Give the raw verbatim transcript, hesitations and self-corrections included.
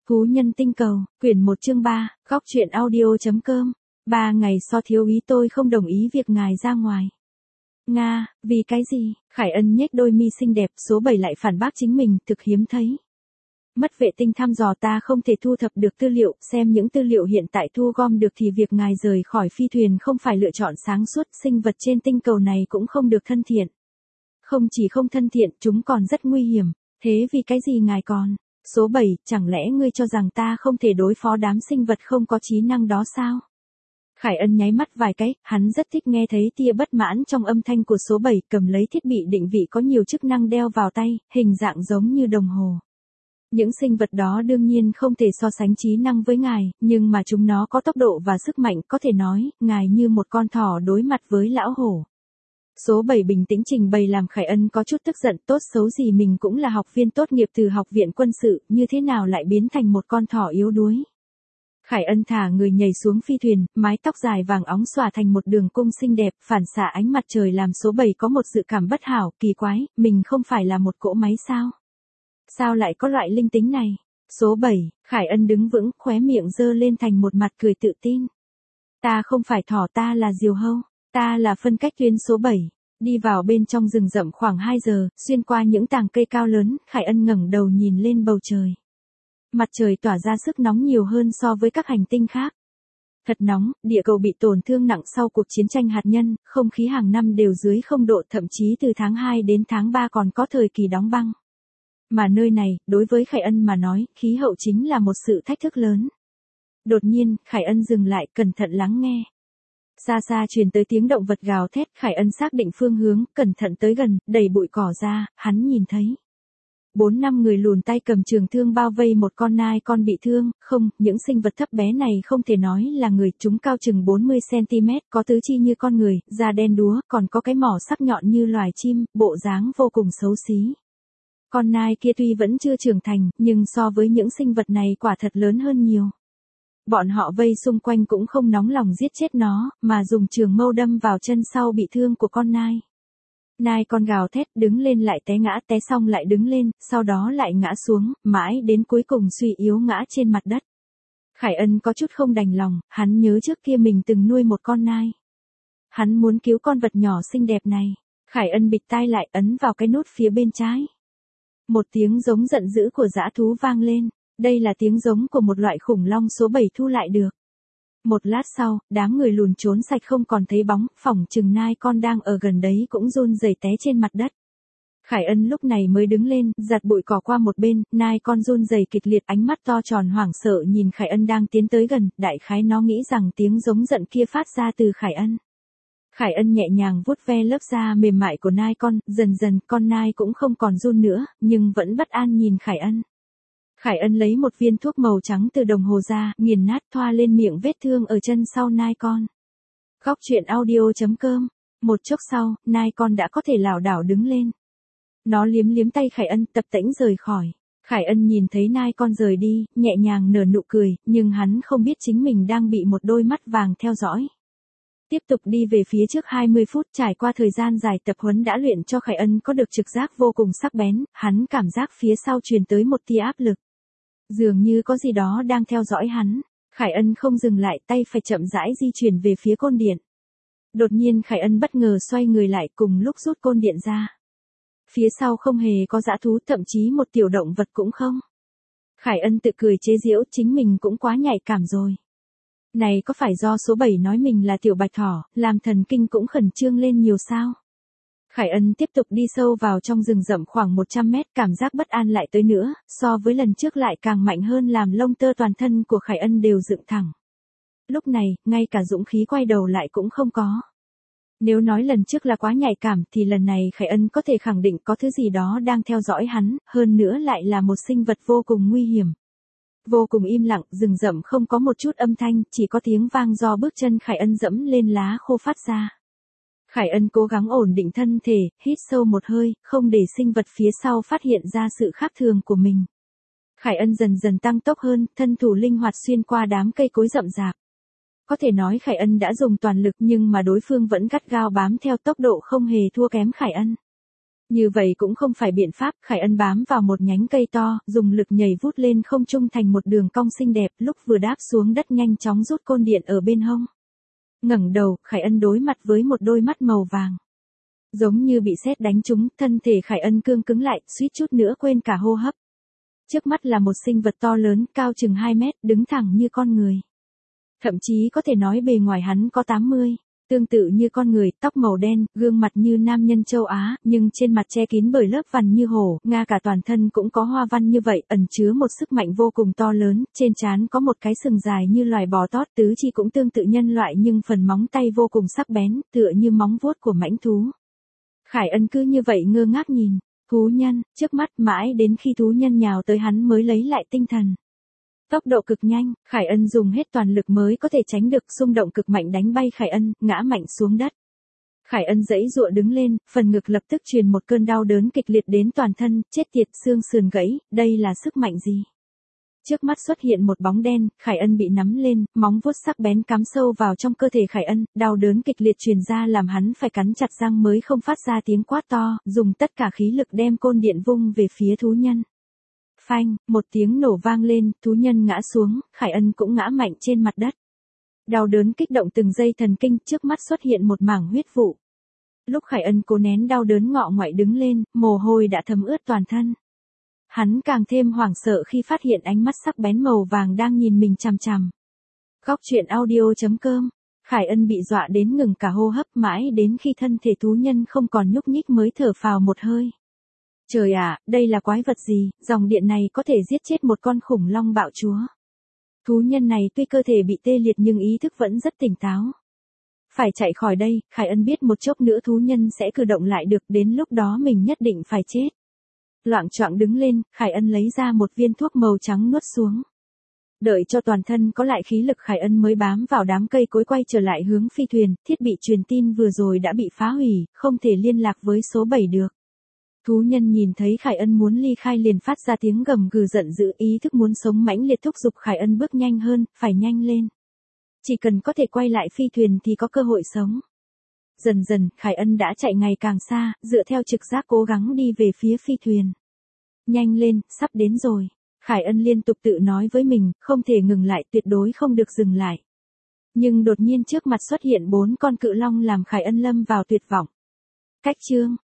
Thú nhân tinh cầu, quyển một chương ba, góc truyện audio.com. Ba ngày so thiếu ý tôi không đồng ý việc ngài ra ngoài. Nga, vì cái gì? Khải Ân nhếch đôi mi xinh đẹp, số bảy lại phản bác chính mình, thực hiếm thấy. Mất vệ tinh thăm dò ta không thể thu thập được tư liệu, xem những tư liệu hiện tại thu gom được thì việc ngài rời khỏi phi thuyền không phải lựa chọn sáng suốt, sinh vật trên tinh cầu này cũng không được thân thiện. Không chỉ không thân thiện, chúng còn rất nguy hiểm, thế vì cái gì ngài còn? Số bảy, chẳng lẽ ngươi cho rằng ta không thể đối phó đám sinh vật không có trí năng đó sao? Khải Ân nháy mắt vài cái, hắn rất thích nghe thấy tia bất mãn trong âm thanh của số bảy, cầm lấy thiết bị định vị có nhiều chức năng đeo vào tay, hình dạng giống như đồng hồ. Những sinh vật đó đương nhiên không thể so sánh trí năng với ngài, nhưng mà chúng nó có tốc độ và sức mạnh, có thể nói, ngài như một con thỏ đối mặt với lão hổ. Số bảy bình tĩnh trình bày làm Khải Ân có chút tức giận, tốt xấu gì mình cũng là học viên tốt nghiệp từ học viện quân sự, như thế nào lại biến thành một con thỏ yếu đuối. Khải Ân thả người nhảy xuống phi thuyền, mái tóc dài vàng óng xòa thành một đường cung xinh đẹp, phản xạ ánh mặt trời làm số bảy có một dự cảm bất hảo, kỳ quái, mình không phải là một cỗ máy sao? Sao lại có loại linh tính này? Số bảy, Khải Ân đứng vững, khóe miệng giơ lên thành một mặt cười tự tin. Ta không phải thỏ, ta là diều hâu. Ta là phân cách tuyến số bảy. Đi vào bên trong rừng rậm khoảng hai giờ, xuyên qua những tàng cây cao lớn, Khải Ân ngẩng đầu nhìn lên bầu trời. Mặt trời tỏa ra sức nóng nhiều hơn so với các hành tinh khác. Thật nóng, địa cầu bị tổn thương nặng sau cuộc chiến tranh hạt nhân, không khí hàng năm đều dưới không độ, thậm chí từ tháng hai đến tháng ba còn có thời kỳ đóng băng. Mà nơi này, đối với Khải Ân mà nói, khí hậu chính là một sự thách thức lớn. Đột nhiên, Khải Ân dừng lại, cẩn thận lắng nghe. Xa xa truyền tới tiếng động vật gào thét, Khải Ân xác định phương hướng, cẩn thận tới gần, đẩy bụi cỏ ra, hắn nhìn thấy. Bốn năm người lùn tay cầm trường thương bao vây một con nai con bị thương, không, những sinh vật thấp bé này không thể nói là người, chúng cao chừng bốn mươi xăng-ti-mét, có tứ chi như con người, da đen đúa, còn có cái mỏ sắc nhọn như loài chim, bộ dáng vô cùng xấu xí. Con nai kia tuy vẫn chưa trưởng thành, nhưng so với những sinh vật này quả thật lớn hơn nhiều. Bọn họ vây xung quanh cũng không nóng lòng giết chết nó, mà dùng trường mâu đâm vào chân sau bị thương của con nai. Nai con gào thét, đứng lên lại té ngã, té xong lại đứng lên, sau đó lại ngã xuống, mãi đến cuối cùng suy yếu ngã trên mặt đất. Khải Ân có chút không đành lòng, hắn nhớ trước kia mình từng nuôi một con nai. Hắn muốn cứu con vật nhỏ xinh đẹp này. Khải Ân bịt tai lại, ấn vào cái nút phía bên trái. Một tiếng giống giận dữ của dã thú vang lên. Đây là tiếng giống của một loại khủng long số bảy thu lại được. Một lát sau, đám người lùn trốn sạch không còn thấy bóng, phỏng chừng nai con đang ở gần đấy cũng run rẩy té trên mặt đất. Khải Ân lúc này mới đứng lên, giặt bụi cỏ qua một bên, nai con run rẩy kịch liệt, ánh mắt to tròn hoảng sợ nhìn Khải Ân đang tiến tới gần, đại khái nó nghĩ rằng tiếng giống giận kia phát ra từ Khải Ân. Khải Ân nhẹ nhàng vuốt ve lớp da mềm mại của nai con, dần dần con nai cũng không còn run nữa, nhưng vẫn bất an nhìn Khải Ân. Khải Ân lấy một viên thuốc màu trắng từ đồng hồ ra, nghiền nát thoa lên miệng vết thương ở chân sau nai con. Góc truyện audio.com. Một chốc sau, nai con đã có thể lảo đảo đứng lên. Nó liếm liếm tay Khải Ân, tập tễnh rời khỏi. Khải Ân nhìn thấy nai con rời đi, nhẹ nhàng nở nụ cười, nhưng hắn không biết chính mình đang bị một đôi mắt vàng theo dõi. Tiếp tục đi về phía trước hai mươi phút, trải qua thời gian dài tập huấn đã luyện cho Khải Ân có được trực giác vô cùng sắc bén, hắn cảm giác phía sau truyền tới một tia áp lực. Dường như có gì đó đang theo dõi hắn. Khải Ân không dừng lại, tay phải chậm rãi di chuyển về phía côn điện. Đột nhiên Khải Ân bất ngờ xoay người lại, cùng lúc rút côn điện ra. Phía sau không hề có dã thú, thậm chí một tiểu động vật cũng không. Khải Ân tự cười chế giễu, chính mình cũng quá nhạy cảm rồi. Này có phải do số bảy nói mình là tiểu bạch thỏ, làm thần kinh cũng khẩn trương lên nhiều sao? Khải Ân tiếp tục đi sâu vào trong rừng rậm khoảng một trăm mét, cảm giác bất an lại tới nữa, so với lần trước lại càng mạnh hơn làm lông tơ toàn thân của Khải Ân đều dựng thẳng. Lúc này, ngay cả dũng khí quay đầu lại cũng không có. Nếu nói lần trước là quá nhạy cảm thì lần này Khải Ân có thể khẳng định có thứ gì đó đang theo dõi hắn, hơn nữa lại là một sinh vật vô cùng nguy hiểm. Vô cùng im lặng, rừng rậm không có một chút âm thanh, chỉ có tiếng vang do bước chân Khải Ân dẫm lên lá khô phát ra. Khải Ân cố gắng ổn định thân thể, hít sâu một hơi, không để sinh vật phía sau phát hiện ra sự khác thường của mình. Khải Ân dần dần tăng tốc hơn, thân thủ linh hoạt xuyên qua đám cây cối rậm rạp. Có thể nói Khải Ân đã dùng toàn lực nhưng mà đối phương vẫn gắt gao bám theo, tốc độ không hề thua kém Khải Ân. Như vậy cũng không phải biện pháp, Khải Ân bám vào một nhánh cây to, dùng lực nhảy vút lên không trung thành một đường cong xinh đẹp, lúc vừa đáp xuống đất nhanh chóng rút côn điện ở bên hông. Ngẩng đầu, Khải Ân đối mặt với một đôi mắt màu vàng. Giống như bị sét đánh trúng, thân thể Khải Ân cương cứng lại, suýt chút nữa quên cả hô hấp. Trước mắt là một sinh vật to lớn, cao chừng hai mét, đứng thẳng như con người. Thậm chí có thể nói bề ngoài hắn có tám mươi. Tương tự như con người, tóc màu đen, gương mặt như nam nhân châu Á, nhưng trên mặt che kín bởi lớp vằn như hổ, nga cả toàn thân cũng có hoa văn như vậy, ẩn chứa một sức mạnh vô cùng to lớn, trên trán có một cái sừng dài như loài bò tót, tứ chi cũng tương tự nhân loại nhưng phần móng tay vô cùng sắc bén, tựa như móng vuốt của mãnh thú. Khải Ân cứ như vậy ngơ ngác nhìn, thú nhân, trước mắt mãi đến khi thú nhân nhào tới hắn mới lấy lại tinh thần. Tốc độ cực nhanh, Khải Ân dùng hết toàn lực mới có thể tránh được, xung động cực mạnh đánh bay Khải Ân, ngã mạnh xuống đất. Khải Ân giãy giụa đứng lên, phần ngực lập tức truyền một cơn đau đớn kịch liệt đến toàn thân, chết tiệt, xương sườn gãy, đây là sức mạnh gì? Trước mắt xuất hiện một bóng đen, Khải Ân bị nắm lên, móng vuốt sắc bén cắm sâu vào trong cơ thể Khải Ân, đau đớn kịch liệt truyền ra làm hắn phải cắn chặt răng mới không phát ra tiếng quát to, dùng tất cả khí lực đem côn điện vung về phía thú nhân. Phanh, một tiếng nổ vang lên, thú nhân ngã xuống, Khải Ân cũng ngã mạnh trên mặt đất. Đau đớn kích động từng dây thần kinh, trước mắt xuất hiện một mảng huyết vụ. Lúc Khải Ân cố nén đau đớn ngọ ngoại đứng lên, mồ hôi đã thấm ướt toàn thân. Hắn càng thêm hoảng sợ khi phát hiện ánh mắt sắc bén màu vàng đang nhìn mình chằm chằm. Góc truyện audio chấm com. Khải Ân bị dọa đến ngừng cả hô hấp, mãi đến khi thân thể thú nhân không còn nhúc nhích mới thở phào một hơi. Trời ạ, đây là quái vật gì, dòng điện này có thể giết chết một con khủng long bạo chúa. Thú nhân này tuy cơ thể bị tê liệt nhưng ý thức vẫn rất tỉnh táo. Phải chạy khỏi đây, Khải Ân biết một chốc nữa thú nhân sẽ cử động lại được, đến lúc đó mình nhất định phải chết. Loạng choạng đứng lên, Khải Ân lấy ra một viên thuốc màu trắng nuốt xuống. Đợi cho toàn thân có lại khí lực Khải Ân mới bám vào đám cây cối quay trở lại hướng phi thuyền, thiết bị truyền tin vừa rồi đã bị phá hủy, không thể liên lạc với số bảy được. Thú nhân nhìn thấy Khải Ân muốn ly khai liền phát ra tiếng gầm gừ giận dữ, ý thức muốn sống mãnh liệt thúc giục Khải Ân bước nhanh hơn, phải nhanh lên. Chỉ cần có thể quay lại phi thuyền thì có cơ hội sống. Dần dần, Khải Ân đã chạy ngày càng xa, dựa theo trực giác cố gắng đi về phía phi thuyền. Nhanh lên, sắp đến rồi. Khải Ân liên tục tự nói với mình, không thể ngừng lại, tuyệt đối không được dừng lại. Nhưng đột nhiên trước mặt xuất hiện bốn con cự long làm Khải Ân lâm vào tuyệt vọng. Cách chương